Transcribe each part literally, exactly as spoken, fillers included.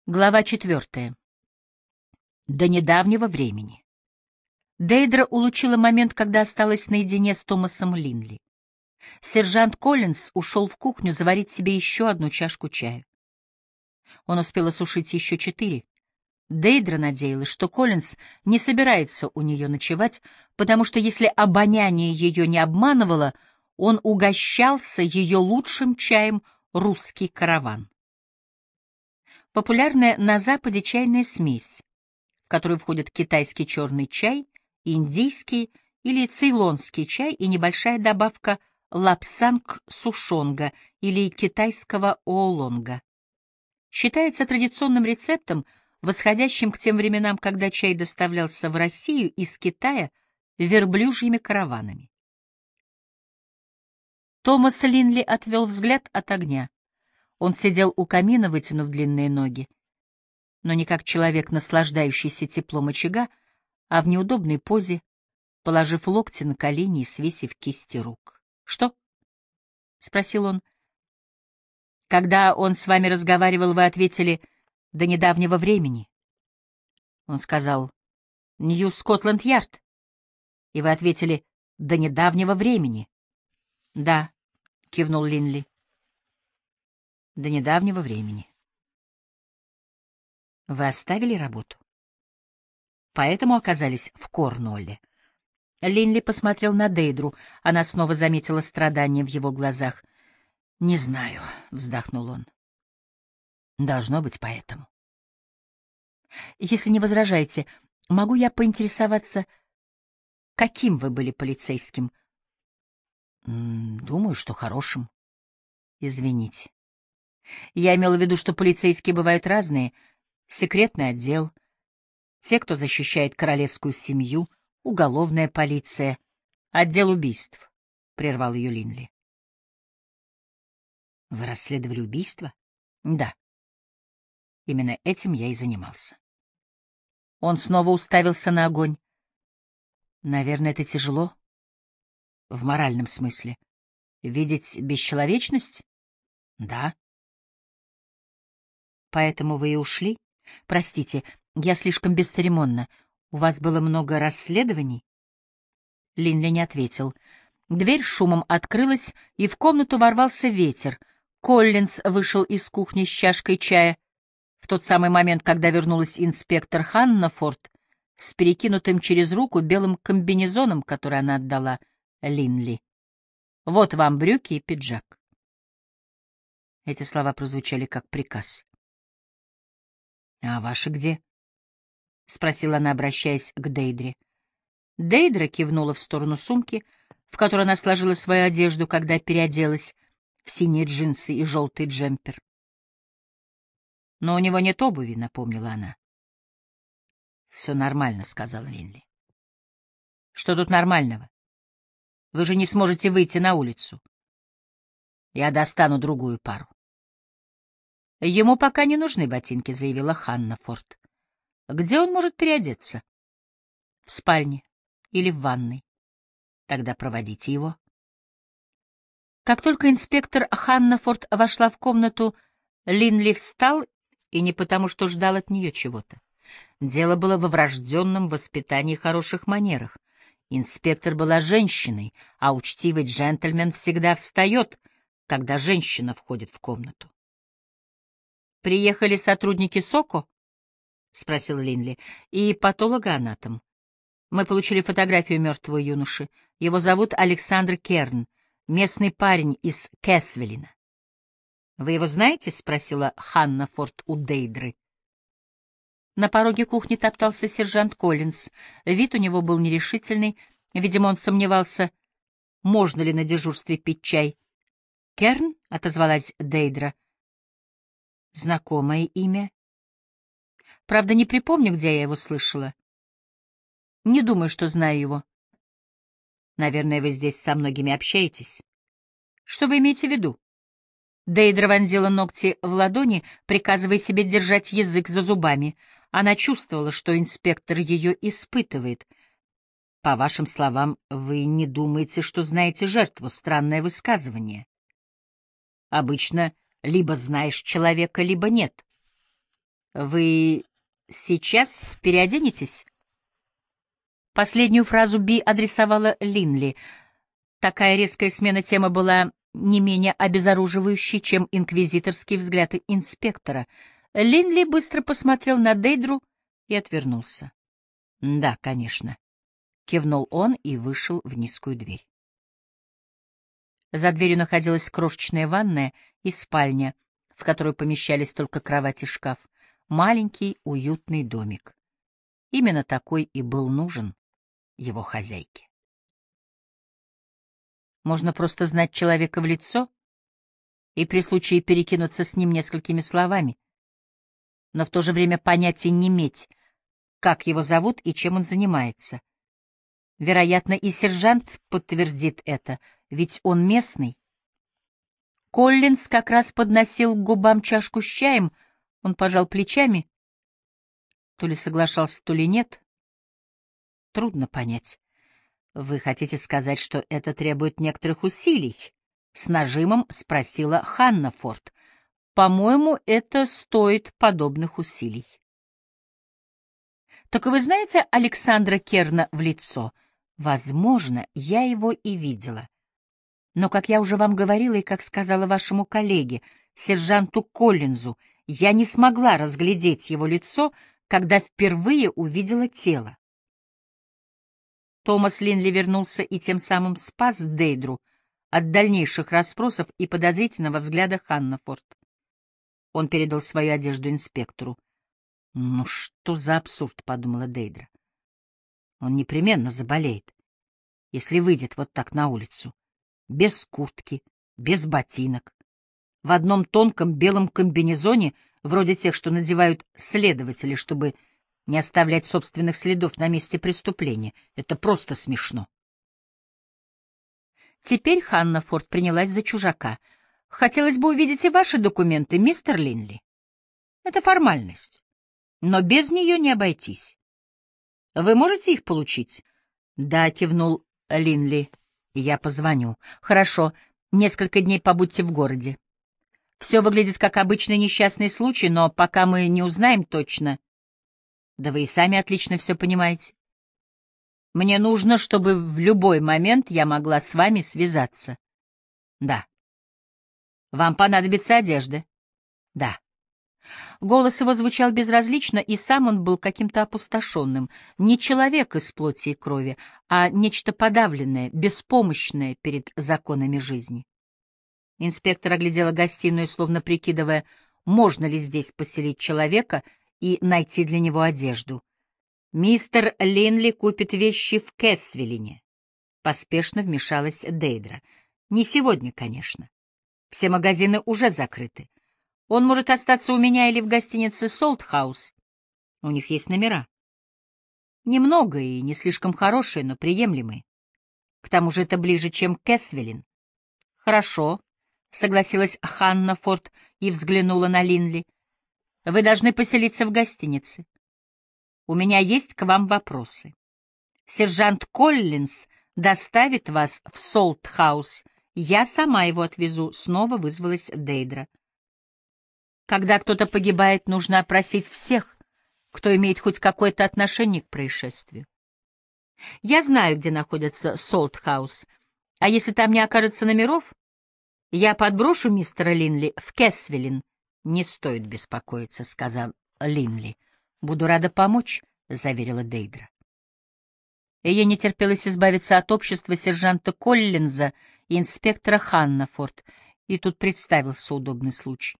Глава четвертая. До недавнего времени. Дейдра улучила момент, когда осталась наедине с Томасом Линли. Сержант Коллинз ушел в кухню заварить себе еще одну чашку чая. Он успел осушить еще четыре. Дейдра надеялась, что Коллинз не собирается у нее ночевать, потому что если обоняние ее не обманывало, он угощался ее лучшим чаем «Русский караван». Популярная на Западе чайная смесь, в которую входят китайский черный чай, индийский или цейлонский чай и небольшая добавка лапсанг-сушонга или китайского оолонга. Считается традиционным рецептом, восходящим к тем временам, когда чай доставлялся в Россию из Китая верблюжьими караванами. Томас Линли отвел взгляд от огня. Он сидел у камина, вытянув длинные ноги, но не как человек, наслаждающийся теплом очага, а в неудобной позе, положив локти на колени и свесив кисти рук. — Что? — спросил он. — Когда он с вами разговаривал, вы ответили «до недавнего времени». Он сказал «Нью Скотланд-Ярд», и вы ответили «до недавнего времени». — Да, — кивнул Линли, — до недавнего времени. Вы оставили работу? Поэтому оказались в Корнуолле. Линли посмотрел на Дейдру. Она снова заметила страдание в его глазах. — Не знаю, — вздохнул он. — Должно быть поэтому. — Если не возражаете, могу я поинтересоваться, каким вы были полицейским? — Думаю, что хорошим. — Извините. Я имела в виду, что полицейские бывают разные. Секретный отдел, те, кто защищает королевскую семью, уголовная полиция, отдел убийств, — прервал ее Линли. — Вы расследовали убийство? — Да. Именно этим я и занимался. Он снова уставился на огонь. — Наверное, это тяжело. В моральном смысле. Видеть бесчеловечность? — Да. — Поэтому вы и ушли? Простите, я слишком бесцеремонна. У вас было много расследований? Линли не ответил. Дверь шумом открылась, и в комнату ворвался ветер. Коллинз вышел из кухни с чашкой чая в тот самый момент, когда вернулась инспектор Ханнафорд с перекинутым через руку белым комбинезоном, который она отдала Линли. «Вот вам брюки и пиджак». Эти слова прозвучали как приказ. «А ваши где?» — спросила она, обращаясь к Дейдре. Дейдра кивнула в сторону сумки, в которой она сложила свою одежду, когда переоделась в синие джинсы и желтый джемпер. «Но у него нет обуви», — напомнила она. «Все нормально», — сказал Линли. «Что тут нормального? Вы же не сможете выйти на улицу. Я достану другую пару». «Ему пока не нужны ботинки», — заявила Ханнафорд. «Где он может переодеться?» «В спальне или в ванной. Тогда проводите его». Как только инспектор Ханнафорд вошла в комнату, Линли встал, и не потому, что ждал от нее чего-то. Дело было во врожденном воспитании и хороших манерах. Инспектор была женщиной, а учтивый джентльмен всегда встает, когда женщина входит в комнату. «Приехали сотрудники СОКО?» — спросил Линли. «И патологоанатом. Мы получили фотографию мертвого юноши. Его зовут Александр Керн, местный парень из Кэсвелина». «Вы его знаете?» — спросила Ханнафорд у Дейдры. На пороге кухни топтался сержант Коллинз. Вид у него был нерешительный. Видимо, он сомневался, можно ли на дежурстве пить чай. «Керн?» — отозвалась Дейдра. «Знакомое имя. Правда, не припомню, где я его слышала. Не думаю, что знаю его. Наверное, вы здесь со многими общаетесь. Что вы имеете в виду?» Дейдра вонзила ногти в ладони, приказывая себе держать язык за зубами. Она чувствовала, что инспектор ее испытывает. «По вашим словам, вы не думаете, что знаете жертву? Странное высказывание. Обычно либо знаешь человека, либо нет». Вы сейчас переоденетесь? Последнюю фразу Би адресовала Линли. Такая резкая смена темы была не менее обезоруживающей, чем инквизиторские взгляды инспектора. Линли быстро посмотрел на Дейдру и отвернулся. — Да, конечно, — кивнул он и вышел в низкую дверь. За дверью находилась крошечная ванная и спальня, в которую помещались только кровать и шкаф. Маленький, уютный домик. Именно такой и был нужен его хозяйке. Можно просто знать человека в лицо и при случае перекинуться с ним несколькими словами, но в то же время понятия не иметь, как его зовут и чем он занимается. Вероятно, и сержант подтвердит это, ведь он местный. Коллинз как раз подносил к губам чашку с чаем, он пожал плечами, то ли соглашался, то ли нет. Трудно понять. Вы хотите сказать, что это требует некоторых усилий? С нажимом спросила Ханнафорд. По-моему, это стоит подобных усилий. Так вы знаете Александра Керна в лицо? Возможно, я его и видела. Но, как я уже вам говорила и как сказала вашему коллеге, сержанту Коллинзу, я не смогла разглядеть его лицо, когда впервые увидела тело. Томас Линли вернулся и тем самым спас Дейдру от дальнейших расспросов и подозрительного взгляда Ханнафорд. Он передал свою одежду инспектору. «Ну что за абсурд», — подумала Дейдра. «Он непременно заболеет, если выйдет вот так на улицу, без куртки, без ботинок, в одном тонком белом комбинезоне, вроде тех, что надевают следователи, чтобы не оставлять собственных следов на месте преступления. Это просто смешно». Теперь Ханнафорд принялась за чужака. «Хотелось бы увидеть и ваши документы, мистер Линли. Это формальность, но без нее не обойтись. Вы можете их получить?» «Да», — кивнул Линли. «Я позвоню». «Хорошо. Несколько дней побудьте в городе. Все выглядит как обычный несчастный случай, но пока мы не узнаем точно...» «Да вы и сами отлично все понимаете. Мне нужно, чтобы в любой момент я могла с вами связаться». «Да». «Вам понадобится одежда». «Да». Голос его звучал безразлично, и сам он был каким-то опустошенным. Не человек из плоти и крови, а нечто подавленное, беспомощное перед законами жизни. Инспектор оглядела гостиную, словно прикидывая, можно ли здесь поселить человека и найти для него одежду. «Мистер Линли купит вещи в Кэссвиллине», — поспешно вмешалась Дейдра. «Не сегодня, конечно. Все магазины уже закрыты. Он может остаться у меня или в гостинице «Солтхаус». У них есть номера. Немного и не слишком хорошие, но приемлемые. К тому же это ближе, чем Кэссвиллин. Хорошо, — согласилась Ханнафорд и взглянула на Линли. Вы должны поселиться в гостинице. У меня есть к вам вопросы. Сержант Коллинз доставит вас в Солтхаус. Я сама его отвезу, — снова вызвалась Дейдра. Когда кто-то погибает, нужно опросить всех, кто имеет хоть какое-то отношение к происшествию. Я знаю, где находится Солтхаус, а если там не окажется номеров, я подброшу мистера Линли в Кэссвиллин. — Не стоит беспокоиться, — сказал Линли. — Буду рада помочь, — заверила Дейдра. Ей не терпелось избавиться от общества сержанта Коллинза и инспектора Ханнафорд, и тут представился удобный случай.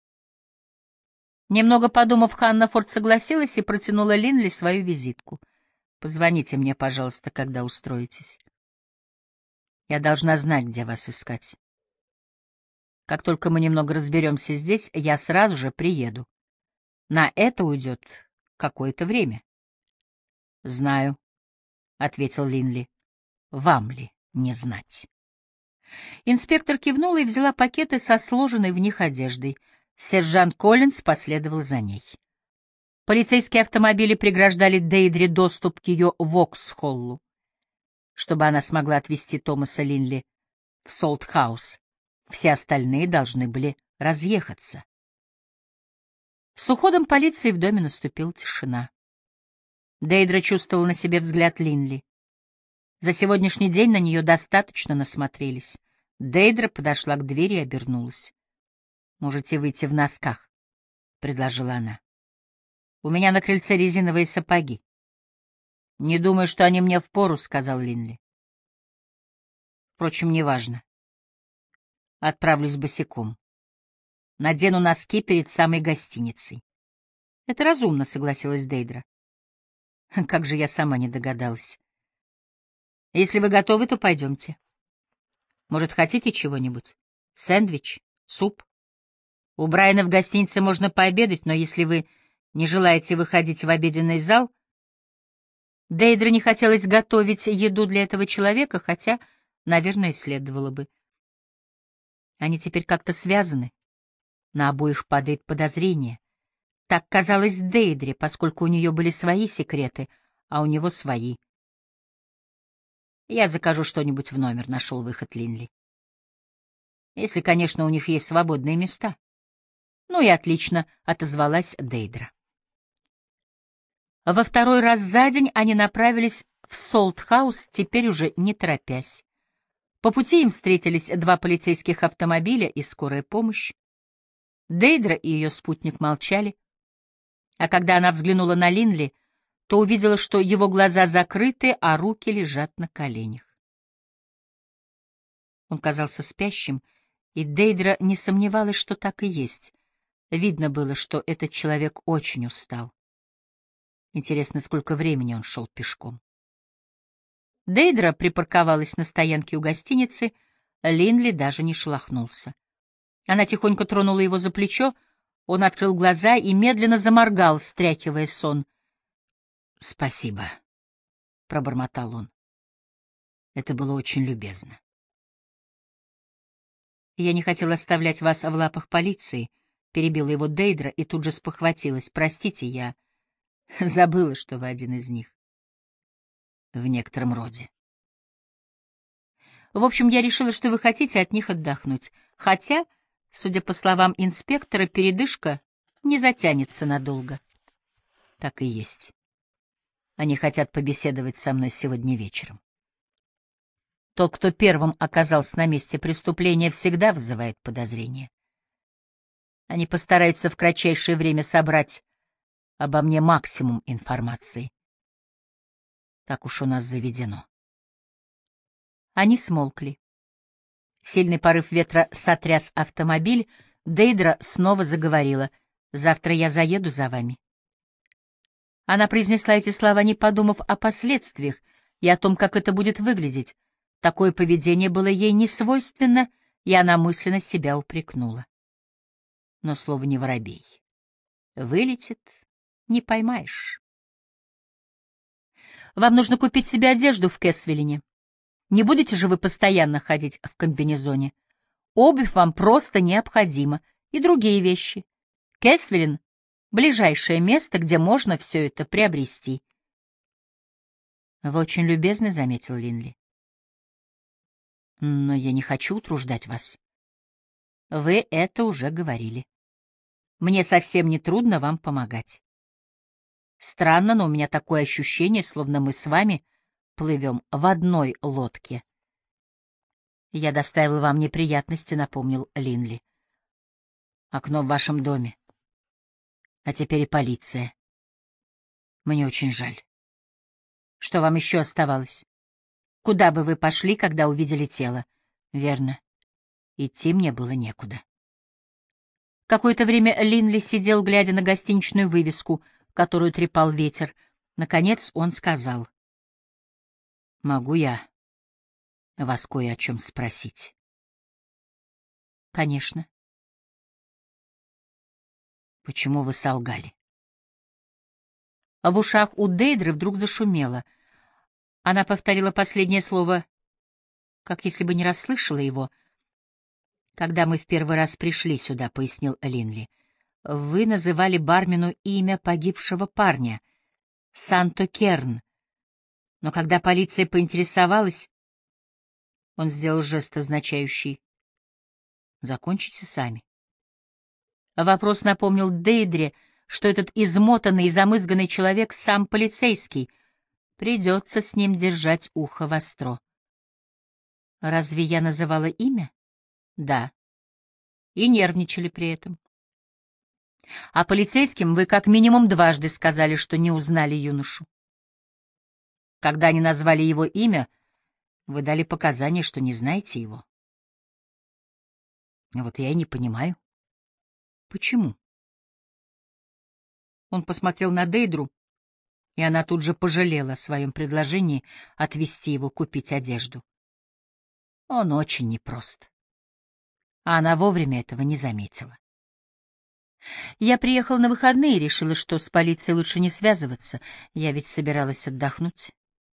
Немного подумав, Ханнафорд согласилась и протянула Линли свою визитку. «Позвоните мне, пожалуйста, когда устроитесь. Я должна знать, где вас искать. Как только мы немного разберемся здесь, я сразу же приеду. На это уйдет какое-то время». «Знаю», — ответил Линли. «Вам ли не знать?» Инспектор кивнула и взяла пакеты со сложенной в них одеждой. Сержант Коллинз последовал за ней. Полицейские автомобили преграждали Дейдре доступ к ее Воксхоллу. Чтобы она смогла отвезти Томаса Линли в Солтхаус, все остальные должны были разъехаться. С уходом полиции в доме наступила тишина. Дейдра чувствовала на себе взгляд Линли. За сегодняшний день на нее достаточно насмотрелись. Дейдра подошла к двери и обернулась. «Можете выйти в носках», — предложила она. «У меня на крыльце резиновые сапоги». «Не думаю, что они мне впору», — сказал Линли. «Впрочем, неважно. Отправлюсь босиком. Надену носки перед самой гостиницей». «Это разумно», — согласилась Дейдра. «Как же я сама не догадалась. Если вы готовы, то пойдемте. Может, хотите чего-нибудь? Сэндвич? Суп? У Брайана в гостинице можно пообедать, но если вы не желаете выходить в обеденный зал...» Дейдре не хотелось готовить еду для этого человека, хотя, наверное, следовало бы. Они теперь как-то связаны. На обоих падает подозрение. Так казалось Дейдре, поскольку у нее были свои секреты, а у него свои. «Я закажу что-нибудь в номер», — нашел выход Линли. «Если, конечно, у них есть свободные места». «Ну и отлично», — отозвалась Дейдра. Во второй раз за день они направились в Солт-хаус, теперь уже не торопясь. По пути им встретились два полицейских автомобиля и скорая помощь. Дейдра и ее спутник молчали, а когда она взглянула на Линли, то увидела, что его глаза закрыты, а руки лежат на коленях. Он казался спящим, и Дейдра не сомневалась, что так и есть. Видно было, что этот человек очень устал. Интересно, сколько времени он шел пешком. Дейдра припарковалась на стоянке у гостиницы, Линли даже не шелохнулся. Она тихонько тронула его за плечо, он открыл глаза и медленно заморгал, стряхивая сон. — Спасибо, — пробормотал он. Это было очень любезно. — Я не хотела оставлять вас в лапах полиции, — перебила его Дейдра и тут же спохватилась. — Простите, я забыла, что вы один из них. — В некотором роде. В общем, я решила, что вы хотите от них отдохнуть. Хотя, судя по словам инспектора, передышка не затянется надолго. Так и есть. Они хотят побеседовать со мной сегодня вечером. Тот, кто первым оказался на месте преступления, всегда вызывает подозрения. Они постараются в кратчайшее время собрать обо мне максимум информации. Так уж у нас заведено. Они смолкли. Сильный порыв ветра сотряс автомобиль. Дейдра снова заговорила. «Завтра я заеду за вами». Она произнесла эти слова, не подумав о последствиях и о том, как это будет выглядеть. Такое поведение было ей не свойственно, и она мысленно себя упрекнула. Но слово не воробей. Вылетит — не поймаешь. «Вам нужно купить себе одежду в Кэсвиллине. Не будете же вы постоянно ходить в комбинезоне? Обувь вам просто необходима, и другие вещи. Кэсвиллин — ближайшее место, где можно все это приобрести». «Вы очень любезны», — заметил Линли. «Но я не хочу утруждать вас». «Вы это уже говорили. Мне совсем не трудно вам помогать. Странно, но у меня такое ощущение, словно мы с вами плывем в одной лодке». «Я доставил вам неприятности», — напомнил Линли. «Окно в вашем доме. А теперь и полиция. Мне очень жаль. Что вам еще оставалось? Куда бы вы пошли, когда увидели тело?» «Верно. Идти мне было некуда». Какое-то время Линли сидел, глядя на гостиничную вывеску, которую трепал ветер. Наконец он сказал: «Могу я вас кое о чем спросить?» «Конечно». «Почему вы солгали?» А в ушах у Дейдры вдруг зашумело. Она повторила последнее слово, как если бы не расслышала его. «Когда мы в первый раз пришли сюда», — пояснил Линли, — «вы называли бармену имя погибшего парня, Санто Керн. Но когда полиция поинтересовалась...» Он сделал жест, означающий: «Закончите сами». Вопрос напомнил Дейдре, что этот измотанный и замызганный человек — сам полицейский. Придется с ним держать ухо востро. Разве я называла имя? Да. И нервничали при этом. А полицейским вы как минимум дважды сказали, что не узнали юношу. Когда они назвали его имя, вы дали показания, что не знаете его. Вот я и не понимаю. Почему? Он посмотрел на Дейдру, и она тут же пожалела о своем предложении отвезти его купить одежду. Он очень непрост. А она вовремя этого не заметила. Я приехала на выходные и решила, что с полицией лучше не связываться. Я ведь собиралась отдохнуть.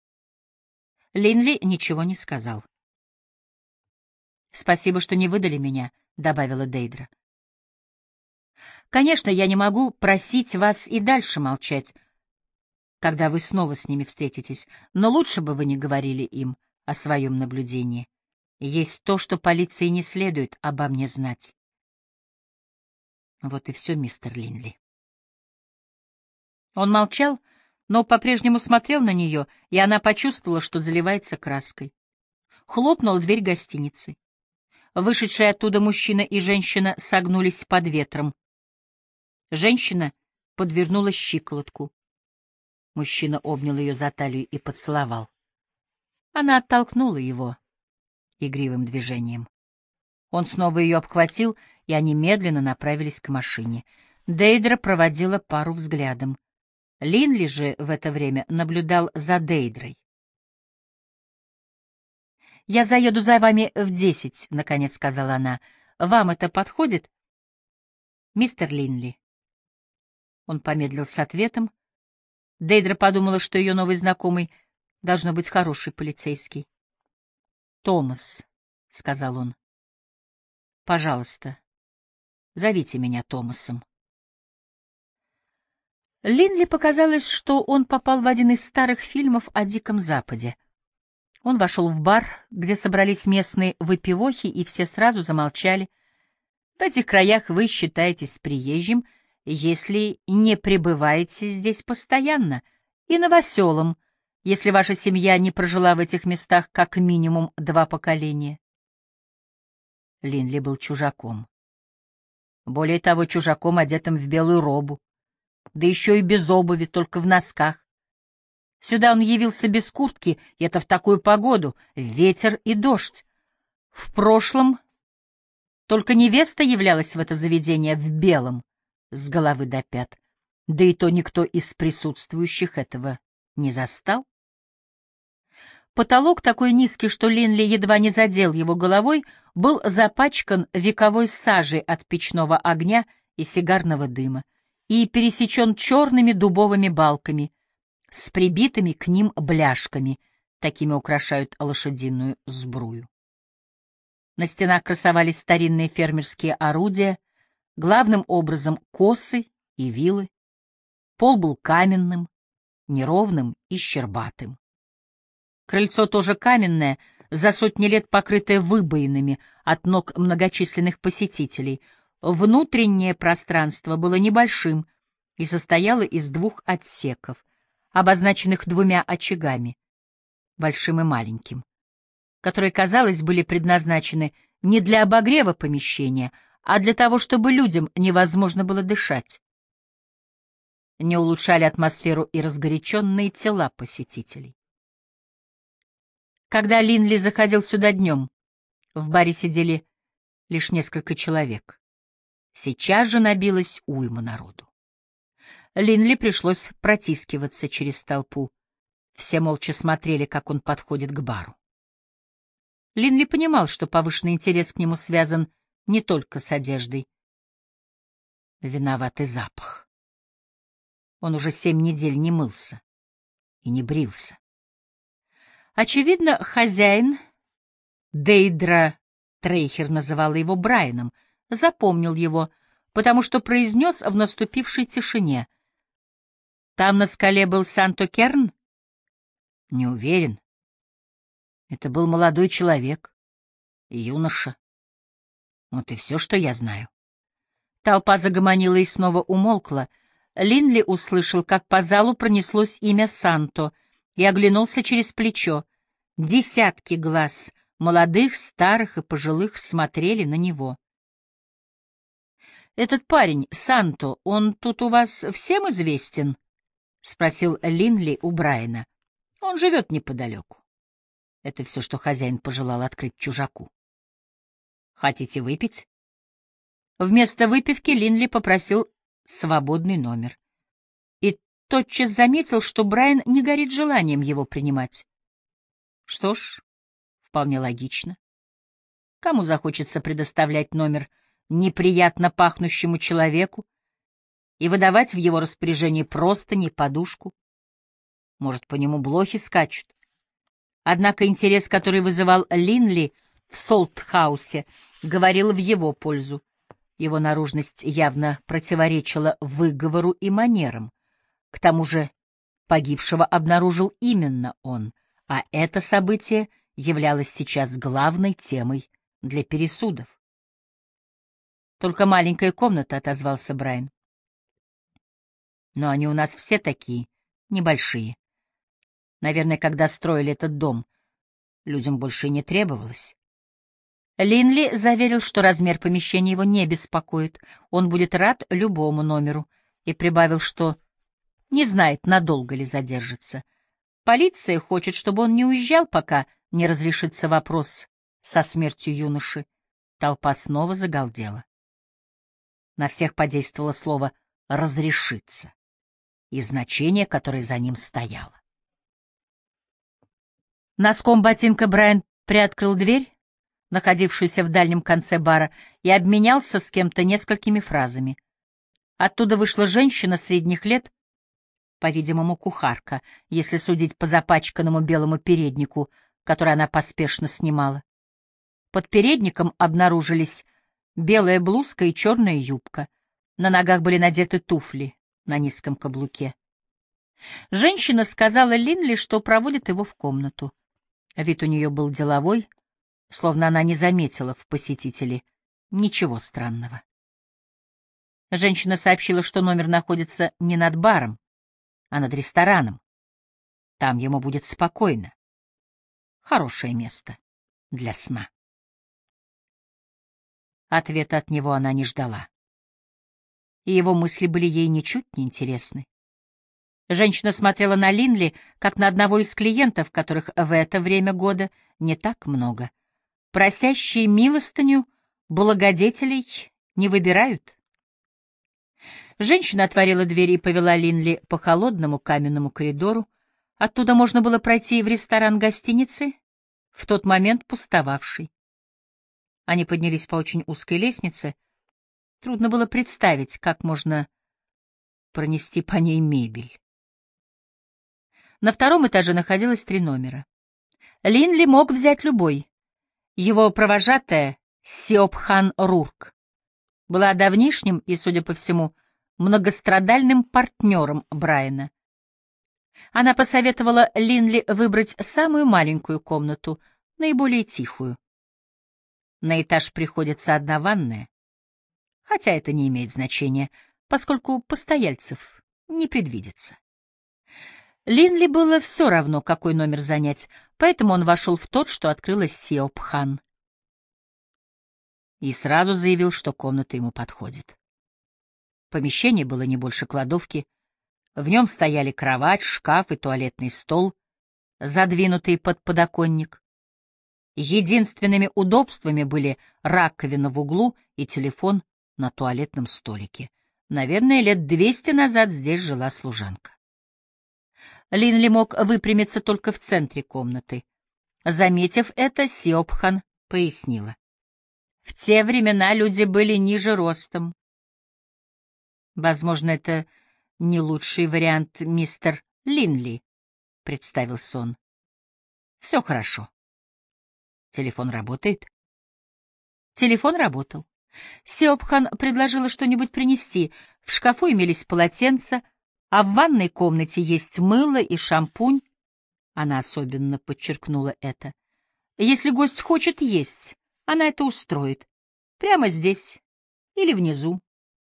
Линли ничего не сказал. «Спасибо, что не выдали меня», — добавила Дейдра. «Конечно, я не могу просить вас и дальше молчать, когда вы снова с ними встретитесь, но лучше бы вы не говорили им о своем наблюдении. Есть то, что полиции не следует обо мне знать». Вот и все, мистер Линли. Он молчал, но по-прежнему смотрел на нее, и она почувствовала, что заливается краской. Хлопнула дверь гостиницы. Вышедшие оттуда мужчина и женщина согнулись под ветром. Женщина подвернула щиколотку. Мужчина обнял ее за талию и поцеловал. Она оттолкнула его игривым движением. Он снова ее обхватил, и они медленно направились к машине. Дейдра проводила пару взглядом. Линли же в это время наблюдал за Дейдрой. «Я заеду за вами в десять», — наконец сказала она. «Вам это подходит, мистер Линли?» Он помедлил с ответом. Дейдра подумала, что ее новый знакомый должно быть хороший полицейский. «Томас», — сказал он, — «пожалуйста, зовите меня Томасом». Линли показалось, что он попал в один из старых фильмов о Диком Западе. Он вошел в бар, где собрались местные выпивохи, и все сразу замолчали. В этих краях вы считаетесь приезжим, если не пребываете здесь постоянно, и новоселом, если ваша семья не прожила в этих местах как минимум два поколения. Линли был чужаком. Более того, чужаком, одетым в белую робу, да еще и без обуви, только в носках. Сюда он явился без куртки, и это в такую погоду, ветер и дождь. В прошлом только невеста являлась в это заведение в белом, с головы до пят, да и то никто из присутствующих этого не застал. Потолок, такой низкий, что Линли едва не задел его головой, был запачкан вековой сажей от печного огня и сигарного дыма и пересечен черными дубовыми балками с прибитыми к ним бляшками, такими украшают лошадиную сбрую. На стенах красовались старинные фермерские орудия, главным образом косы и вилы. Пол был каменным, неровным и щербатым. Крыльцо тоже каменное, за сотни лет покрытое выбоинами от ног многочисленных посетителей. Внутреннее пространство было небольшим и состояло из двух отсеков, обозначенных двумя очагами, большим и маленьким, которые, казалось, были предназначены не для обогрева помещения, а для того, чтобы людям невозможно было дышать. Не улучшали атмосферу и разгоряченные тела посетителей. Когда Линли заходил сюда днем, в баре сидели лишь несколько человек. Сейчас же набилось уйма народу. Линли пришлось протискиваться через толпу. Все молча смотрели, как он подходит к бару. Линли понимал, что повышенный интерес к нему связан не только с одеждой. Виноват и запах. Он уже семь недель не мылся и не брился. Очевидно, хозяин, Дейдра Трейхер называла его Брайаном, запомнил его, потому что произнес в наступившей тишине: «Там на скале был Санто-Керн?» «Не уверен. Это был молодой человек, юноша. Вот и все, что я знаю». Толпа загомонила и снова умолкла. Линли услышал, как по залу пронеслось имя Санто, и оглянулся через плечо. Десятки глаз, молодых, старых и пожилых, смотрели на него. «Этот парень, Санто, он тут у вас всем известен?» — спросил Линли у Брайана. «Он живет неподалеку». Это все, что хозяин пожелал открыть чужаку. «Хотите выпить?» Вместо выпивки Линли попросил свободный номер. И тотчас заметил, что Брайан не горит желанием его принимать. Что ж, вполне логично. Кому захочется предоставлять номер неприятно пахнущему человеку и выдавать в его распоряжение простыни и подушку? Может, по нему блохи скачут? Однако интерес, который вызывал Линли в Солтхаусе, говорил в его пользу. Его наружность явно противоречила выговору и манерам. К тому же погибшего обнаружил именно он, а это событие являлось сейчас главной темой для пересудов. «Только маленькая комната», — отозвался Брайан. «Но они у нас все такие, небольшие. Наверное, когда строили этот дом, людям больше и не требовалось». Линли заверил, что размер помещения его не беспокоит, он будет рад любому номеру, и прибавил, что не знает, надолго ли задержится. Полиция хочет, чтобы он не уезжал, пока не разрешится вопрос со смертью юноши. Толпа снова загалдела. На всех подействовало слово «разрешится» и значение, которое за ним стояло. Носком ботинка Брайан приоткрыл дверь, находившуюся в дальнем конце бара, и обменялся с кем-то несколькими фразами. Оттуда вышла женщина средних лет, по-видимому, кухарка, если судить по запачканному белому переднику, который она поспешно снимала. Под передником обнаружились белая блузка и черная юбка. На ногах были надеты туфли на низком каблуке. Женщина сказала Линли, что проводит его в комнату. Вид у нее был деловой, словно она не заметила в посетителе ничего странного. Женщина сообщила, что номер находится не над баром, а над рестораном. Там ему будет спокойно. Хорошее место для сна. Ответа от него она не ждала. И его мысли были ей ничуть не интересны. Женщина смотрела на Линли, как на одного из клиентов, которых в это время года не так много. Просящие милостыню благодетелей не выбирают. Женщина отворила дверь и повела Линли по холодному каменному коридору. Оттуда можно было пройти в ресторан гостиницы, в тот момент пустовавший. Они поднялись по очень узкой лестнице. Трудно было представить, как можно пронести по ней мебель. На втором этаже находилось три номера. Линли мог взять любой. Его провожатая, Сиопхан Рурк, была давнишним и, судя по всему, многострадальным партнером Брайана. Она посоветовала Линли выбрать самую маленькую комнату, наиболее тихую. На этаж приходится одна ванная, хотя это не имеет значения, поскольку постояльцев не предвидится. Линли было все равно, какой номер занять, поэтому он вошел в тот, что открылась Сиопхан, и сразу заявил, что комната ему подходит. Помещение было не больше кладовки, в нем стояли кровать, шкаф и туалетный стол, задвинутый под подоконник. Единственными удобствами были раковина в углу и телефон на туалетном столике. Наверное, лет двести назад здесь жила служанка. Линли мог выпрямиться только в центре комнаты. Заметив это, Сиопхан пояснила. В те времена люди были ниже ростом. Возможно, это не лучший вариант, мистер Линли, — представился он. Все хорошо. Телефон работает? Телефон работал. Сиопхан предложила что-нибудь принести. В шкафу имелись полотенца, а в ванной комнате есть мыло и шампунь. Она особенно подчеркнула это. Если гость хочет есть, она это устроит. Прямо здесь или внизу.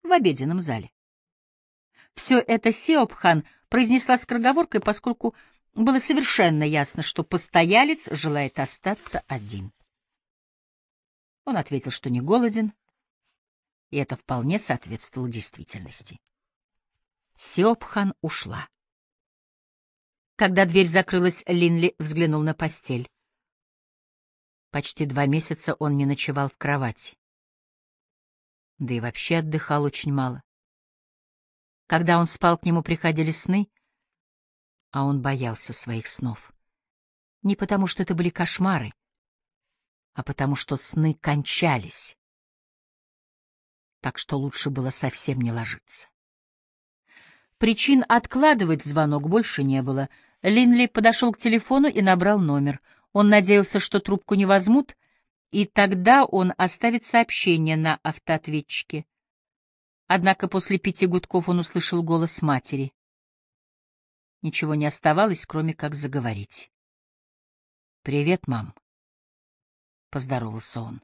в обеденном зале. Все это Сеопхан произнесла скороговоркой, поскольку было совершенно ясно, что постоялец желает остаться один. Он ответил, что не голоден, и это вполне соответствовало действительности. Сеопхан ушла. Когда дверь закрылась, Линли взглянул на постель. Почти два месяца он не ночевал в кровати. Да и вообще отдыхал очень мало. Когда он спал, к нему приходили сны, а он боялся своих снов. Не потому, что это были кошмары, а потому, что сны кончались. Так что лучше было совсем не ложиться. Причин откладывать звонок больше не было. Линли подошел к телефону и набрал номер. Он надеялся, что трубку не возьмут, и тогда он оставит сообщение на автоответчике. Однако после пяти гудков он услышал голос матери. Ничего не оставалось, кроме как заговорить. «Привет, мам», — поздоровался он.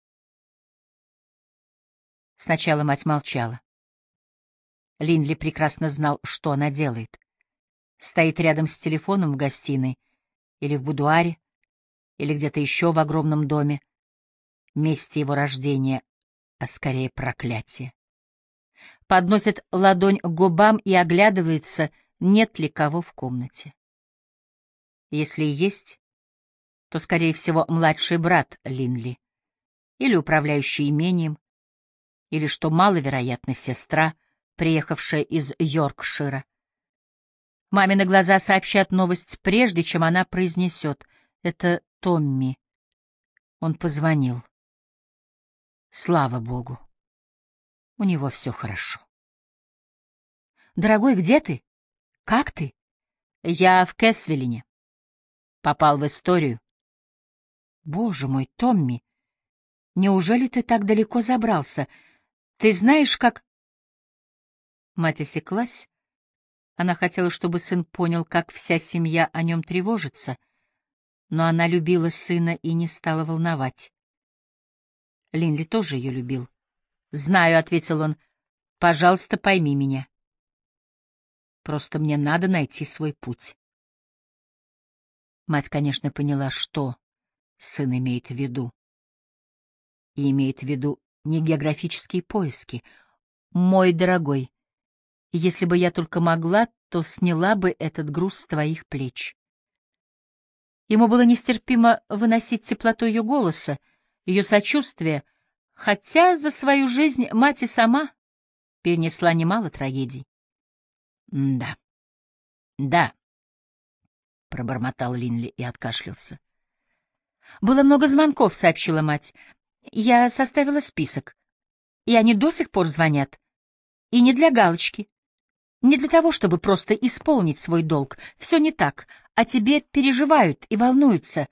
Сначала мать молчала. Линли прекрасно знал, что она делает. Стоит рядом с телефоном в гостиной или в будуаре, или где-то еще в огромном доме, месте его рождения, а скорее проклятие. Подносит ладонь к губам и оглядывается, нет ли кого в комнате. Если и есть, то, скорее всего, младший брат Линли, или управляющий имением, или, что маловероятно, сестра, приехавшая из Йоркшира. Мамины глаза сообщат новость, прежде чем она произнесет: «Это Томми. Он позвонил. Слава Богу. У него все хорошо». «Дорогой, где ты? Как ты?» «Я в Кэсвиллине. Попал в историю». «Боже мой, Томми, неужели ты так далеко забрался? Ты знаешь, как...» Мать осеклась. Она хотела, чтобы сын понял, как вся семья о нем тревожится, но она любила сына и не стала волновать. Линли тоже ее любил. «Знаю», — ответил он, — «пожалуйста, пойми меня. Просто мне надо найти свой путь». Мать, конечно, поняла, что сын имеет в виду. И имеет в виду не географические поиски. «Мой дорогой, если бы я только могла, то сняла бы этот груз с твоих плеч». Ему было нестерпимо выносить теплоту ее голоса, ее сочувствие, хотя за свою жизнь мать и сама перенесла немало трагедий. «Да, да», — пробормотал Линли и откашлялся. «Было много звонков», — сообщила мать. «Я составила список, и они до сих пор звонят. И не для галочки. Не для того, чтобы просто исполнить свой долг. Все не так. О тебе переживают и волнуются.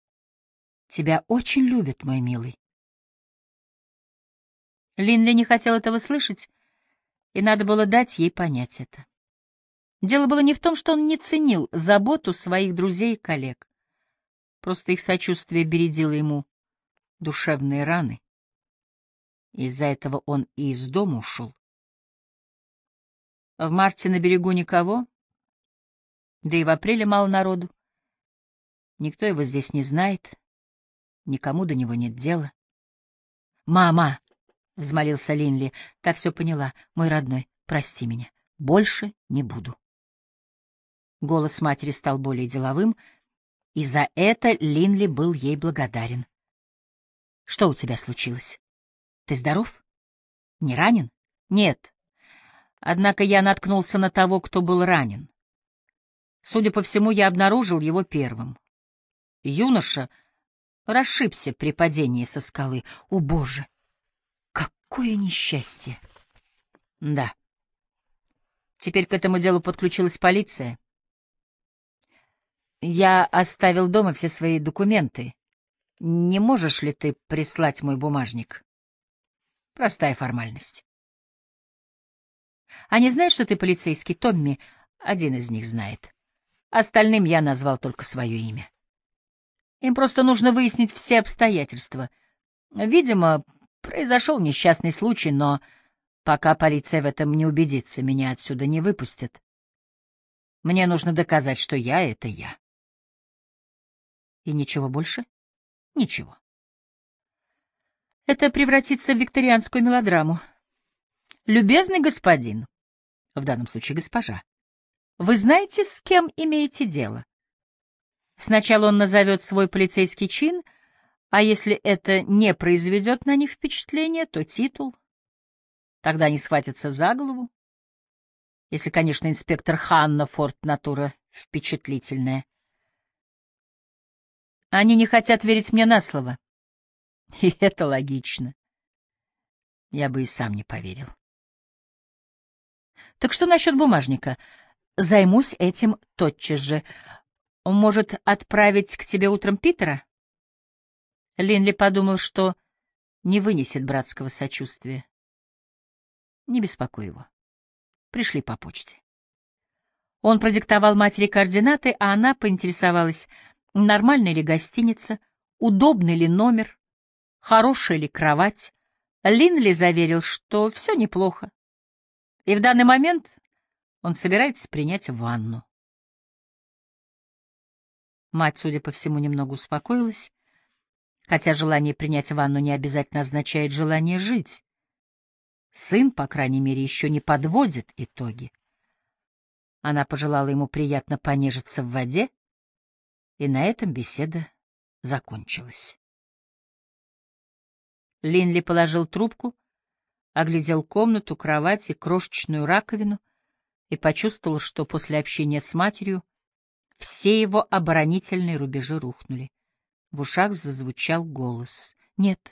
Тебя очень любят, мой милый». Линли не хотел этого слышать, и надо было дать ей понять это. Дело было не в том, что он не ценил заботу своих друзей и коллег. Просто их сочувствие бередило ему душевные раны. Из-за этого он и из дома ушел. В марте на берегу никого, да и в апреле мало народу. Никто его здесь не знает, никому до него нет дела. «Мама!» — взмолился Линли. «Та все поняла. Мой родной, прости меня. Больше не буду». Голос матери стал более деловым, и за это Линли был ей благодарен. «Что у тебя случилось? Ты здоров? Не ранен?» «Нет. Однако я наткнулся на того, кто был ранен. Судя по всему, я обнаружил его первым. Юноша расшибся при падении со скалы. О, Боже! Какое несчастье!» «Да. Теперь к этому делу подключилась полиция. Я оставил дома все свои документы. Не можешь ли ты прислать мой бумажник? Простая формальность». «Они знают, что ты полицейский, Томми?» «Один из них знает. Остальным я назвал только свое имя. Им просто нужно выяснить все обстоятельства. Видимо, произошел несчастный случай, но Пока полиция в этом не убедится, меня отсюда не выпустят. Мне нужно доказать, что я — это я. И ничего больше? Ничего. Это превратится в викторианскую мелодраму. Любезный господин, в данном случае госпожа, вы знаете, с кем имеете дело? Сначала он назовет свой полицейский чин, а если это не произведет на них впечатления, то титул. Тогда они схватятся за голову. Если, конечно, инспектор Ханнафорд натура впечатлительная. Они не хотят верить мне на слово. И это логично. Я бы и сам не поверил. Так что насчет бумажника? Займусь этим тотчас же. Он может отправить к тебе утром Питера? Линли подумал, что не вынесет братского сочувствия. Не беспокой его. Пришли по почте. Он продиктовал матери координаты, а она поинтересовалась, нормальная ли гостиница, удобный ли номер, хорошая ли кровать. Линли заверил, что все неплохо, и в данный момент он собирается принять ванну. Мать, судя по всему, немного успокоилась, хотя желание принять ванну не обязательно означает желание жить. Сын, по крайней мере, еще не подводит итоги. Она пожелала ему приятно понежиться в воде, и на этом беседа закончилась. Линли положил трубку, оглядел комнату, кровать и крошечную раковину и почувствовал, что после общения с матерью все его оборонительные рубежи рухнули. В ушах зазвучал голос. Нет,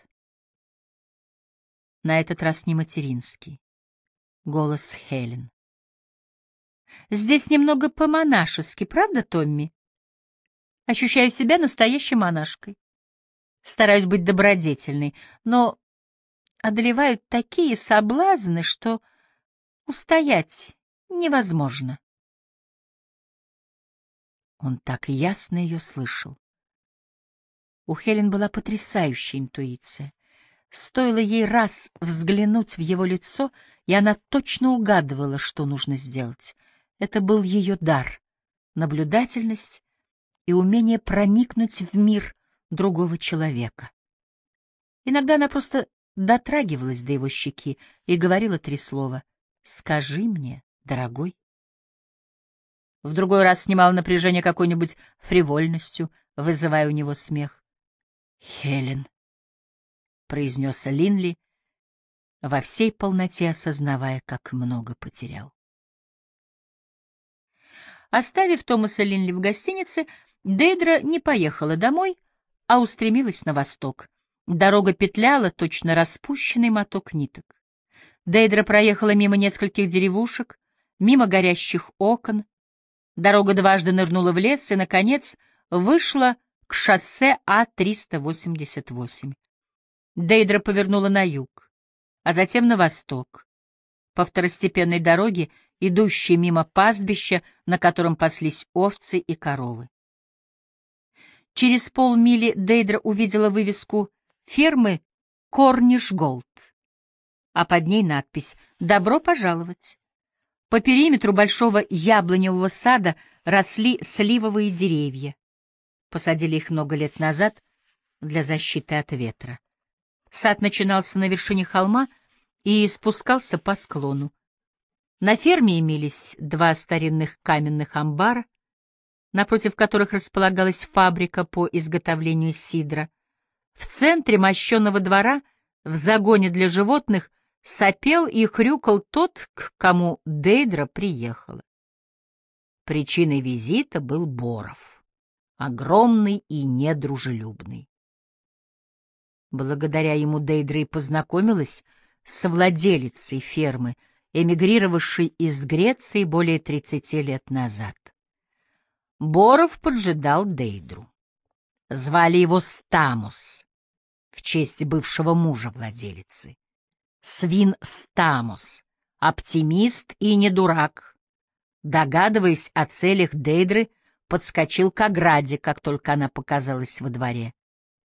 на этот раз не материнский. Голос Хелен. Здесь немного по-монашески, правда, Томми? Ощущаю себя настоящей монашкой. Стараюсь быть добродетельной, но одолевают такие соблазны, что устоять невозможно. Он так ясно ее слышал. У Хелен была потрясающая интуиция. Стоило ей раз взглянуть в его лицо, и она точно угадывала, что нужно сделать. Это был ее дар, наблюдательность и умение проникнуть в мир другого человека. Иногда она просто дотрагивалась до его щеки и говорила три слова: «Скажи мне, дорогой». В другой раз снимала напряжение какой-нибудь фривольностью, вызывая у него смех. «Хелен», — произнес Линли, во всей полноте осознавая, как много потерял. Оставив Томаса Линли в гостинице, Дейдра не поехала домой, а устремилась на восток. Дорога петляла, точно распущенный моток ниток. Дейдра проехала мимо нескольких деревушек, мимо горящих окон. Дорога дважды нырнула в лес и, наконец, вышла к шоссе А триста восемьдесят восемь. Дейдра повернула на юг, а затем на восток, по второстепенной дороге, идущей мимо пастбища, на котором паслись овцы и коровы. Через полмили Дейдра увидела вывеску фермы «Корниш Голд», а под ней надпись «Добро пожаловать». По периметру большого яблоневого сада росли сливовые деревья. Посадили их много лет назад для защиты от ветра. Сад начинался на вершине холма и спускался по склону. На ферме имелись два старинных каменных амбара, напротив которых располагалась фабрика по изготовлению сидра. В центре мощенного двора, в загоне для животных, сопел и хрюкал тот, к кому Дейдра приехала. Причиной визита был Боров, огромный и недружелюбный. Благодаря ему Дейдра и познакомилась с владелицей фермы, эмигрировавшей из Греции более тридцати лет назад. Боров поджидал Дейдру. Звали его Стамус, в честь бывшего мужа владелицы. Свин Стамус, оптимист и не дурак, догадываясь о целях Дейдры, подскочил к ограде, как только она показалась во дворе.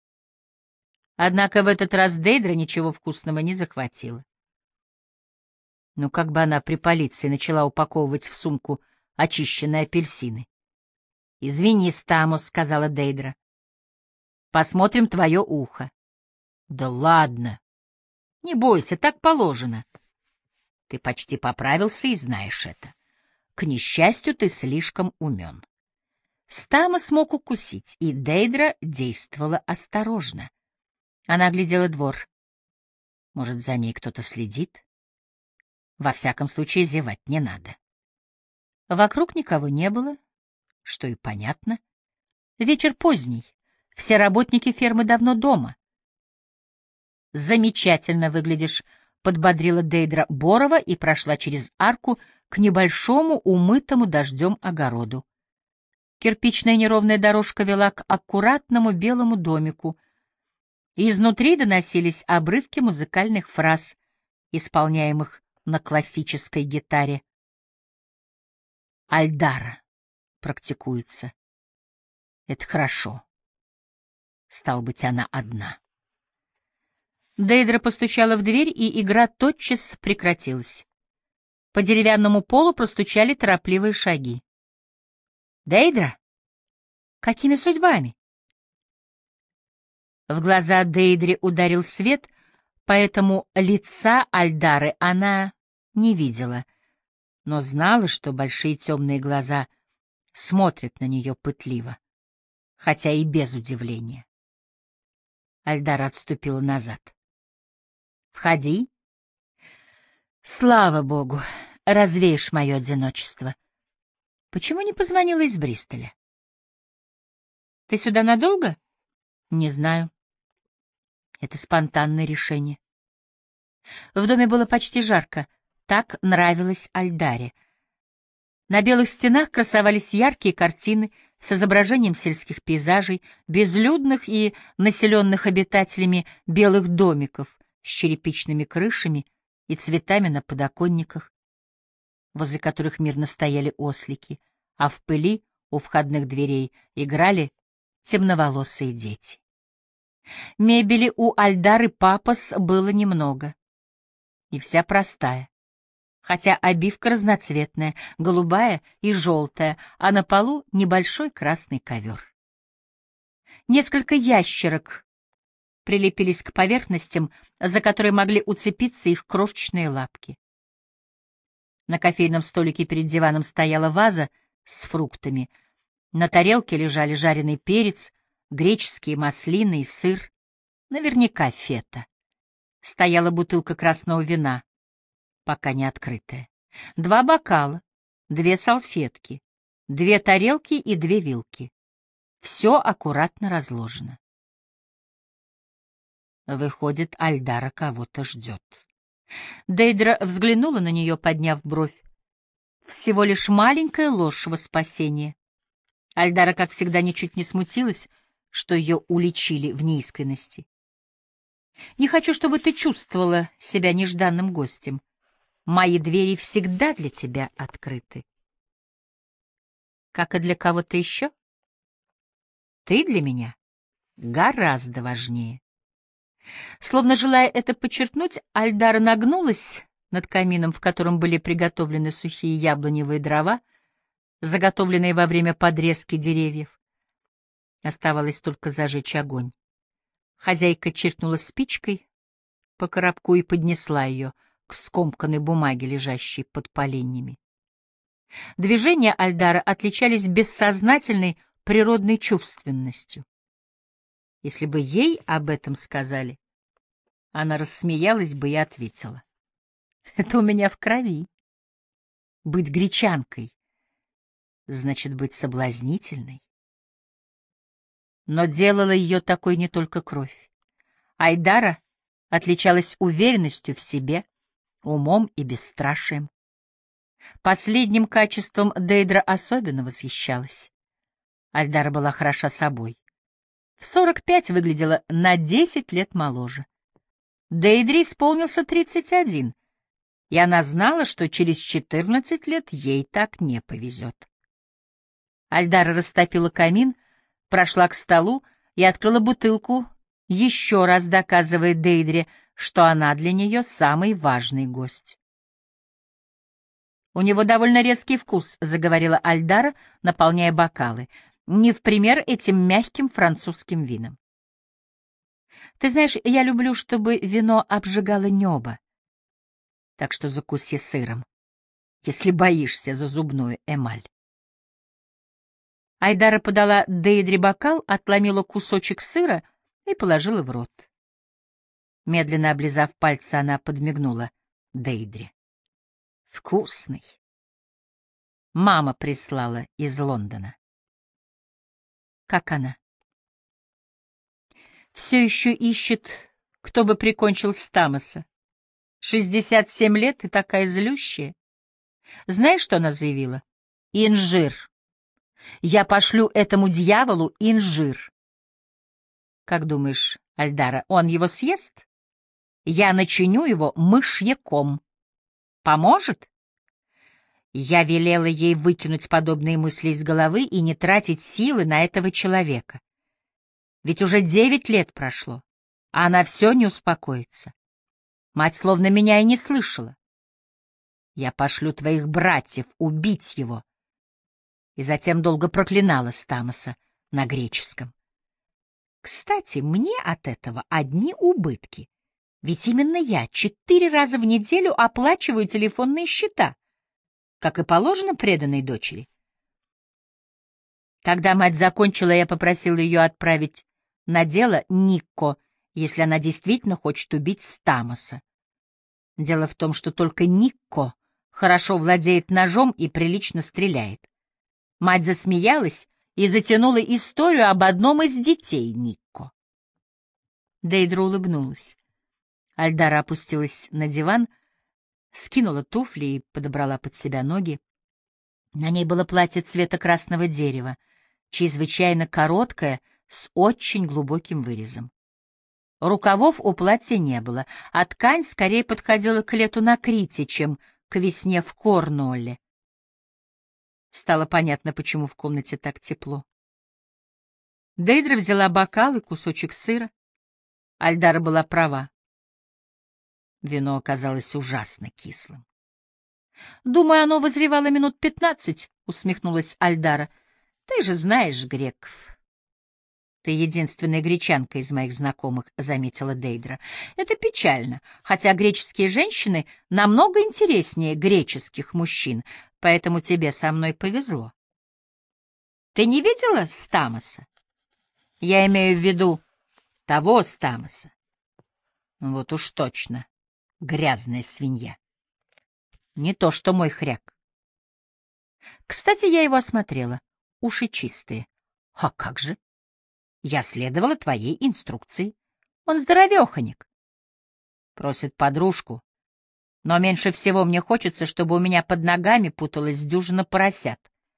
Однако в этот раз Дейдра ничего вкусного не захватила. Ну, как бы она при полиции начала упаковывать в сумку очищенные апельсины. «Извини, Стамос», — сказала Дейдра. «Посмотрим твое ухо». «Да ладно. Не бойся, так положено. Ты почти поправился и знаешь это. К несчастью, ты слишком умен». Стамос смог укусить, и Дейдра действовала осторожно. Она оглядела двор. Может, за ней кто-то следит? Во всяком случае, зевать не надо. Вокруг никого не было, что и понятно. Вечер поздний, все работники фермы давно дома. «Замечательно выглядишь», — подбодрила Дейдра Борова и прошла через арку к небольшому, умытому дождем огороду. Кирпичная неровная дорожка вела к аккуратному белому домику. Изнутри доносились обрывки музыкальных фраз, исполняемых на классической гитаре. Альдара практикуется. Это хорошо. Стало быть, она одна. Дейдра постучала в дверь, и игра тотчас прекратилась. По деревянному полу простучали торопливые шаги. «Дейдра? Какими судьбами?» В глаза Дейдре ударил свет, поэтому лица Альдары она не видела, но знала, что большие темные глаза смотрят на нее пытливо, хотя и без удивления. Альдара отступила назад. «Входи. Слава богу, развеешь мое одиночество. Почему не позвонила из Бристоля?» «Ты сюда надолго?» «Не знаю. Это спонтанное решение». В доме было почти жарко. Так нравилось Альдаре. На белых стенах красовались яркие картины с изображением сельских пейзажей, безлюдных и населенных обитателями белых домиков с черепичными крышами и цветами на подоконниках, возле которых мирно стояли ослики, а в пыли у входных дверей играли темноволосые дети. Мебели у Альдары Папас было немного, и вся простая, хотя обивка разноцветная, голубая и желтая, а на полу небольшой красный ковер. Несколько ящерок прилепились к поверхностям, за которые могли уцепиться их крошечные лапки. На кофейном столике перед диваном стояла ваза с фруктами. На тарелке лежали жареный перец, греческие маслины и сыр, наверняка фета. Стояла бутылка красного вина, пока не открытая. Два бокала, две салфетки, две тарелки и две вилки. Все аккуратно разложено. Выходит, Альдара кого-то ждет. Дейдра взглянула на нее, подняв бровь. Всего лишь маленькая ложь во спасение. Альдара, как всегда, ничуть не смутилась, что ее уличили в неискренности. «Не хочу, чтобы ты чувствовала себя нежданным гостем. Мои двери всегда для тебя открыты. Как и для кого-то еще? Ты для меня гораздо важнее». Словно желая это подчеркнуть, Альдара нагнулась над камином, в котором были приготовлены сухие яблоневые дрова, заготовленные во время подрезки деревьев. Оставалось только зажечь огонь. Хозяйка чиркнула спичкой по коробку и поднесла ее к скомканной бумаге, лежащей под поленьями. Движения Альдара отличались бессознательной природной чувственностью. Если бы ей об этом сказали, она рассмеялась бы и ответила: «Это у меня в крови. Быть гречанкой значит быть соблазнительной». Но делала ее такой не только кровь. Альдара отличалась уверенностью в себе, умом и бесстрашием. Последним качеством Дейдра особенно восхищалась. Альдара была хороша собой. В сорок пять выглядела на десять лет моложе. Дейдре исполнился тридцать один, и она знала, что через четырнадцать лет ей так не повезет. Альдара растопила камин, прошла к столу и открыла бутылку, еще раз доказывая Дейдре, что она для нее самый важный гость. У него довольно резкий вкус, — заговорила Альдара, наполняя бокалы, не в пример этим мягким французским винам. Ты знаешь, я люблю, чтобы вино обжигало небо, так что закуси сыром, если боишься за зубную эмаль. Айдара подала Дейдре бокал, отломила кусочек сыра и положила в рот. Медленно облизав пальцы, она подмигнула Дейдре. Вкусный. Мама прислала из Лондона. Как она? Все еще ищет, кто бы прикончил Стамоса. Шестьдесят семь лет и такая злющая. Знаешь, что она заявила? Инжир. Я пошлю этому дьяволу инжир. Как думаешь, Альдара, он его съест? Я начиню его мышьяком. Поможет? Я велела ей выкинуть подобные мысли из головы и не тратить силы на этого человека. Ведь уже девять лет прошло, а она все не успокоится. Мать словно меня и не слышала. Я пошлю твоих братьев убить его. И затем долго проклинала Стамоса на греческом. Кстати, мне от этого одни убытки. Ведь именно я четыре раза в неделю оплачиваю телефонные счета, как и положено преданной дочери. Когда мать закончила, я попросила ее отправить на дело Никко, если она действительно хочет убить Стамоса. Дело в том, что только Никко хорошо владеет ножом и прилично стреляет. Мать засмеялась и затянула историю об одном из детей Никко. Дейдра улыбнулась. Альдара опустилась на диван, скинула туфли и подобрала под себя ноги. На ней было платье цвета красного дерева, чрезвычайно короткое, с очень глубоким вырезом. Рукавов у платья не было, а ткань скорее подходила к лету на Крите, чем к весне в Корнуолле. Стало понятно, почему в комнате так тепло. Дейдра взяла бокал и кусочек сыра. Альдара была права. Вино оказалось ужасно кислым. «Думаю, оно вызревало минут пятнадцать», — усмехнулась Альдара. «Ты же знаешь греков». «Ты единственная гречанка из моих знакомых», — заметила Дейдра. «Это печально, хотя греческие женщины намного интереснее греческих мужчин, поэтому тебе со мной повезло». «Ты не видела Стамоса?» «Я имею в виду того Стамоса». «Вот уж точно, грязная свинья. Не то что мой хряк. Кстати, я его осмотрела. Уши чистые». «А как же? Я следовала твоей инструкции. Он здоровеханик. Просит подружку. Но меньше всего мне хочется, чтобы у меня под ногами путалась дюжина поросят.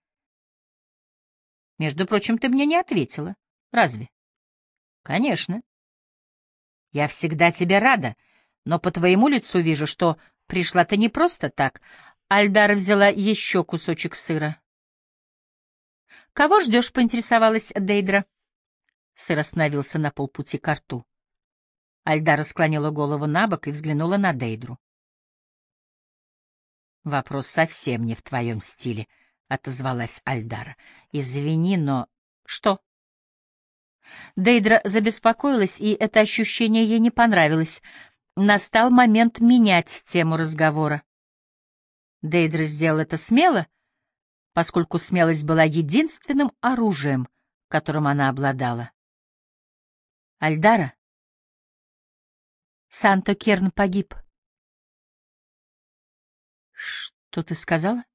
Между прочим, ты мне не ответила. Разве? Конечно. Я всегда тебе рада, но по твоему лицу вижу, что пришла ты не просто так. Альдара взяла еще кусочек сыра. «Кого ждешь?» — поинтересовалась Дейдра. Сыр остановился на полпути ко рту. Альдара склонила голову набок и взглянула на Дейдру. «Вопрос совсем не в твоем стиле», — отозвалась Альдара. «Извини, но...» «Что?» Дейдра забеспокоилась, и это ощущение ей не понравилось. Настал момент менять тему разговора. Дейдра сделала это смело, поскольку смелость была единственным оружием, которым она обладала. «Альдара, Санто Керн погиб». «Что ты сказала?»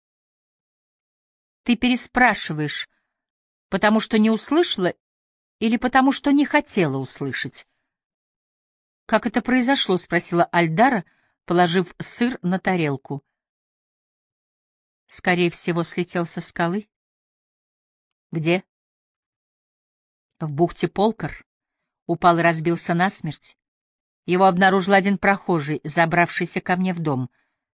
«Ты переспрашиваешь, потому что не услышала или потому что не хотела услышать?» «Как это произошло?» — спросила Альдара, положив сыр на тарелку. «Скорее всего, слетел со скалы». «Где?» «В бухте Полкар. Упал и разбился насмерть. Его обнаружил один прохожий, забравшийся ко мне в дом».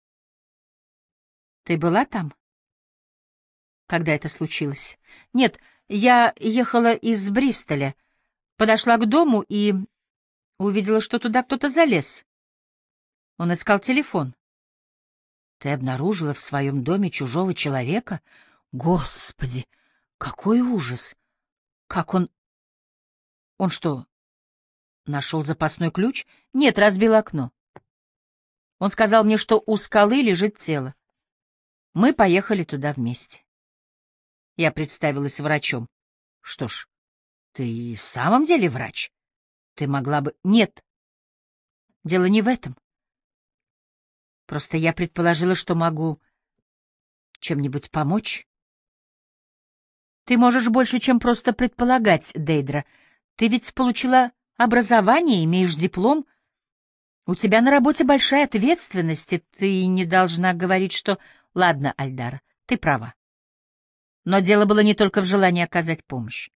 «Ты была там?» «Когда это случилось?» «Нет, я ехала из Бристоля, подошла к дому и увидела, что туда кто-то залез. Он искал телефон. Ты обнаружила в своем доме чужого человека? Господи, какой ужас! Как он... Он что, нашел запасной ключ? Нет, разбил окно. Он сказал мне, что у скалы лежит тело. Мы поехали туда вместе. Я представилась врачом. Что ж, ты и в самом деле врач? Ты могла бы... Нет, дело не в этом. Просто я предположила, что могу чем-нибудь помочь. Ты можешь больше, чем просто предполагать, Дейдра. Ты ведь получила образование, имеешь диплом. У тебя на работе большая ответственность, и ты не должна говорить, что... Ладно, Альдара, ты права. Но дело было не только в желании оказать помощь.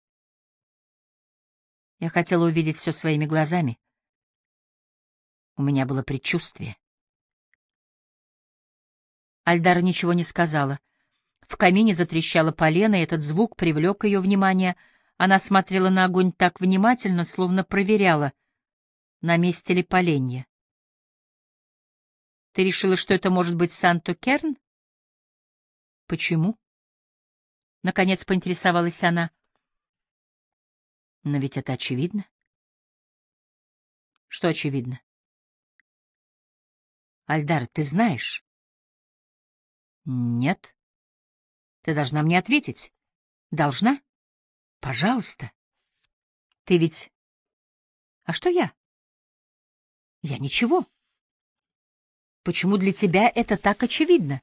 Я хотела увидеть все своими глазами. У меня было предчувствие. Альдара ничего не сказала. В камине затрещало полено, и этот звук привлек ее внимание. Она смотрела на огонь так внимательно, словно проверяла, на месте ли поленья. — Ты решила, что это может быть Санто Керн? — Почему? — наконец поинтересовалась она. — Но ведь это очевидно. — Что очевидно? — Альдар, ты знаешь? — Нет. — Ты должна мне ответить. — Должна? — Пожалуйста. — Ты ведь... — А что я? — Я ничего. — Почему для тебя это так очевидно?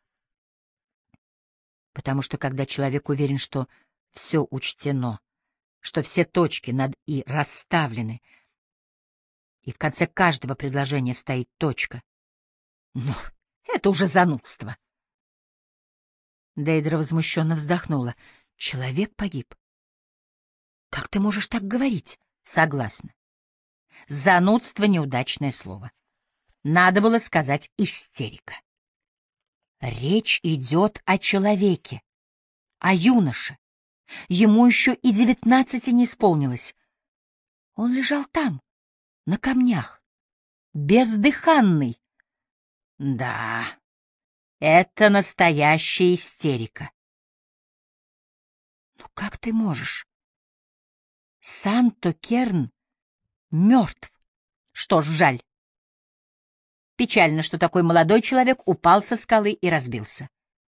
— Потому что когда человек уверен, что все учтено, что все точки над «и» расставлены, и в конце каждого предложения стоит точка. Ну, это уже занудство. Дейдра возмущенно вздохнула. Человек погиб. Как ты можешь так говорить? Согласна. Занудство — неудачное слово. Надо было сказать истерика. Речь идет о человеке, о юноше. Ему еще и девятнадцати не исполнилось. Он лежал там, на камнях, бездыханный. Да, это настоящая истерика. Ну как ты можешь? Санто Керн мертв. Что ж, жаль. Печально, что такой молодой человек упал со скалы и разбился.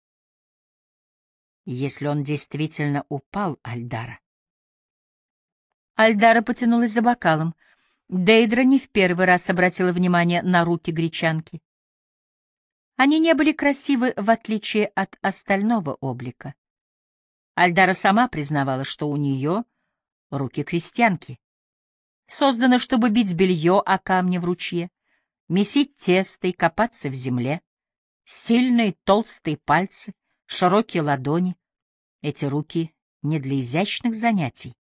Если он действительно упал, Альдара. Альдара потянулась за бокалом. Дейдра не в первый раз обратила внимание на руки гречанки. Они не были красивы, в отличие от остального облика. Альдара сама признавала, что у нее руки крестьянки. Созданы, чтобы бить белье о камни в ручье, месить тесто и копаться в земле. Сильные толстые пальцы, широкие ладони. Эти руки не для изящных занятий.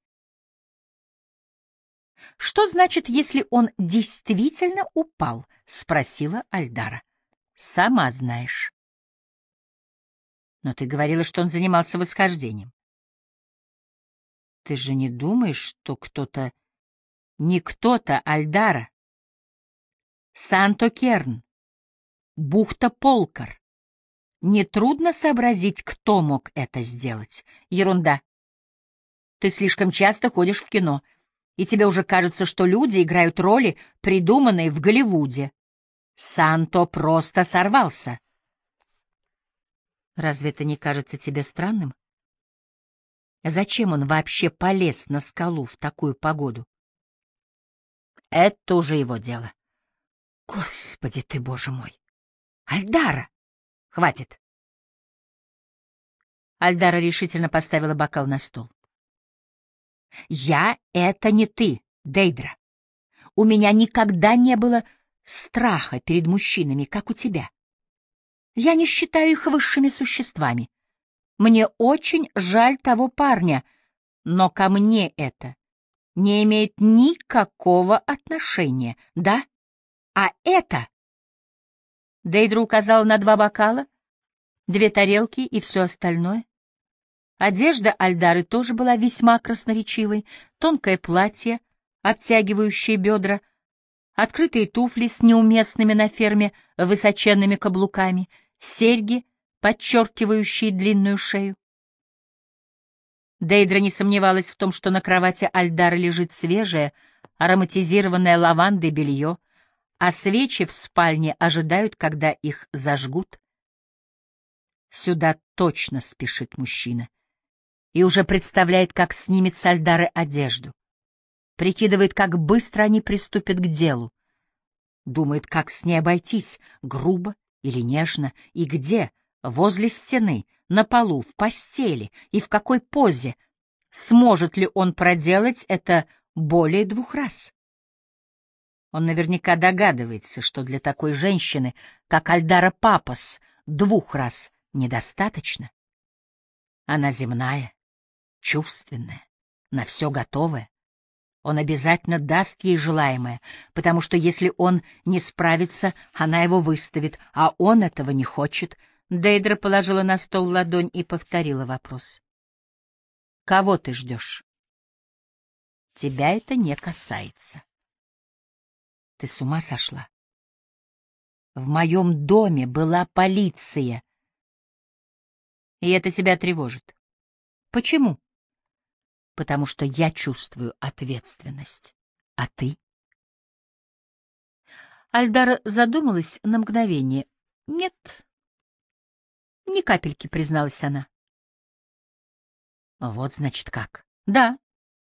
— Что значит, если он действительно упал? — спросила Альдара. — Сама знаешь. — Но ты говорила, что он занимался восхождением. — Ты же не думаешь, что кто-то... Не кто-то, Альдара. Санто Керн, бухта Полкар. Нетрудно сообразить, кто мог это сделать. Ерунда. Ты слишком часто ходишь в кино, и тебе уже кажется, что люди играют роли, придуманные в Голливуде. Санто просто сорвался. Разве это не кажется тебе странным? Зачем он вообще полез на скалу в такую погоду? Это уже его дело. Господи ты, боже мой! Альдара! Хватит! Альдара решительно поставила бокал на стол. Я — это не ты, Дейдра. У меня никогда не было страха перед мужчинами, как у тебя. Я не считаю их высшими существами. Мне очень жаль того парня, но ко мне это не имеет никакого отношения, да? А это... Дейдра указала на два бокала, две тарелки и все остальное. Одежда Альдары тоже была весьма красноречивой. Тонкое платье, обтягивающее бедра, открытые туфли с неуместными на ферме высоченными каблуками, серьги, подчеркивающие длинную шею. Дейдра не сомневалась в том, что на кровати Альдара лежит свежее, ароматизированное лавандой белье, а свечи в спальне ожидают, когда их зажгут. Сюда точно спешит мужчина и уже представляет, как снимет с Альдары одежду, прикидывает, как быстро они приступят к делу, думает, как с ней обойтись, грубо или нежно, и где, возле стены, на полу, в постели, и в какой позе, сможет ли он проделать это более двух раз. Он наверняка догадывается, что для такой женщины, как Альдара Папас, двух раз недостаточно. Она земная, чувственная, на все готовая. Он обязательно даст ей желаемое, потому что если он не справится, она его выставит, а он этого не хочет. Дейдра положила на стол ладонь и повторила вопрос. «Кого ты ждешь?» «Тебя это не касается». «Ты с ума сошла? В моем доме была полиция. И это тебя тревожит. Почему?» «Потому что я чувствую ответственность. А ты?» Альдара задумалась на мгновение. «Нет, ни капельки», — призналась она. «Вот, значит, как. Да.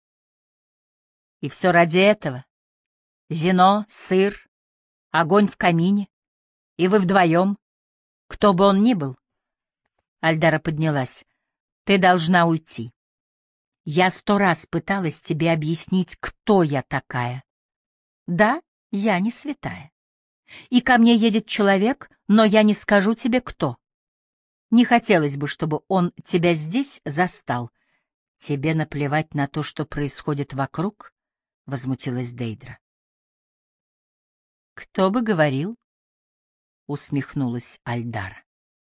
И все ради этого. Вино, сыр, огонь в камине. И вы вдвоем, кто бы он ни был». Альдара поднялась. «Ты должна уйти. Я сто раз пыталась тебе объяснить, кто я такая. Да, я не святая. И ко мне едет человек, но я не скажу тебе, кто. Не хотелось бы, чтобы он тебя здесь застал. Тебе наплевать на то, что происходит вокруг?» — возмутилась Дейдра. «Кто бы говорил?» — усмехнулась Альдара.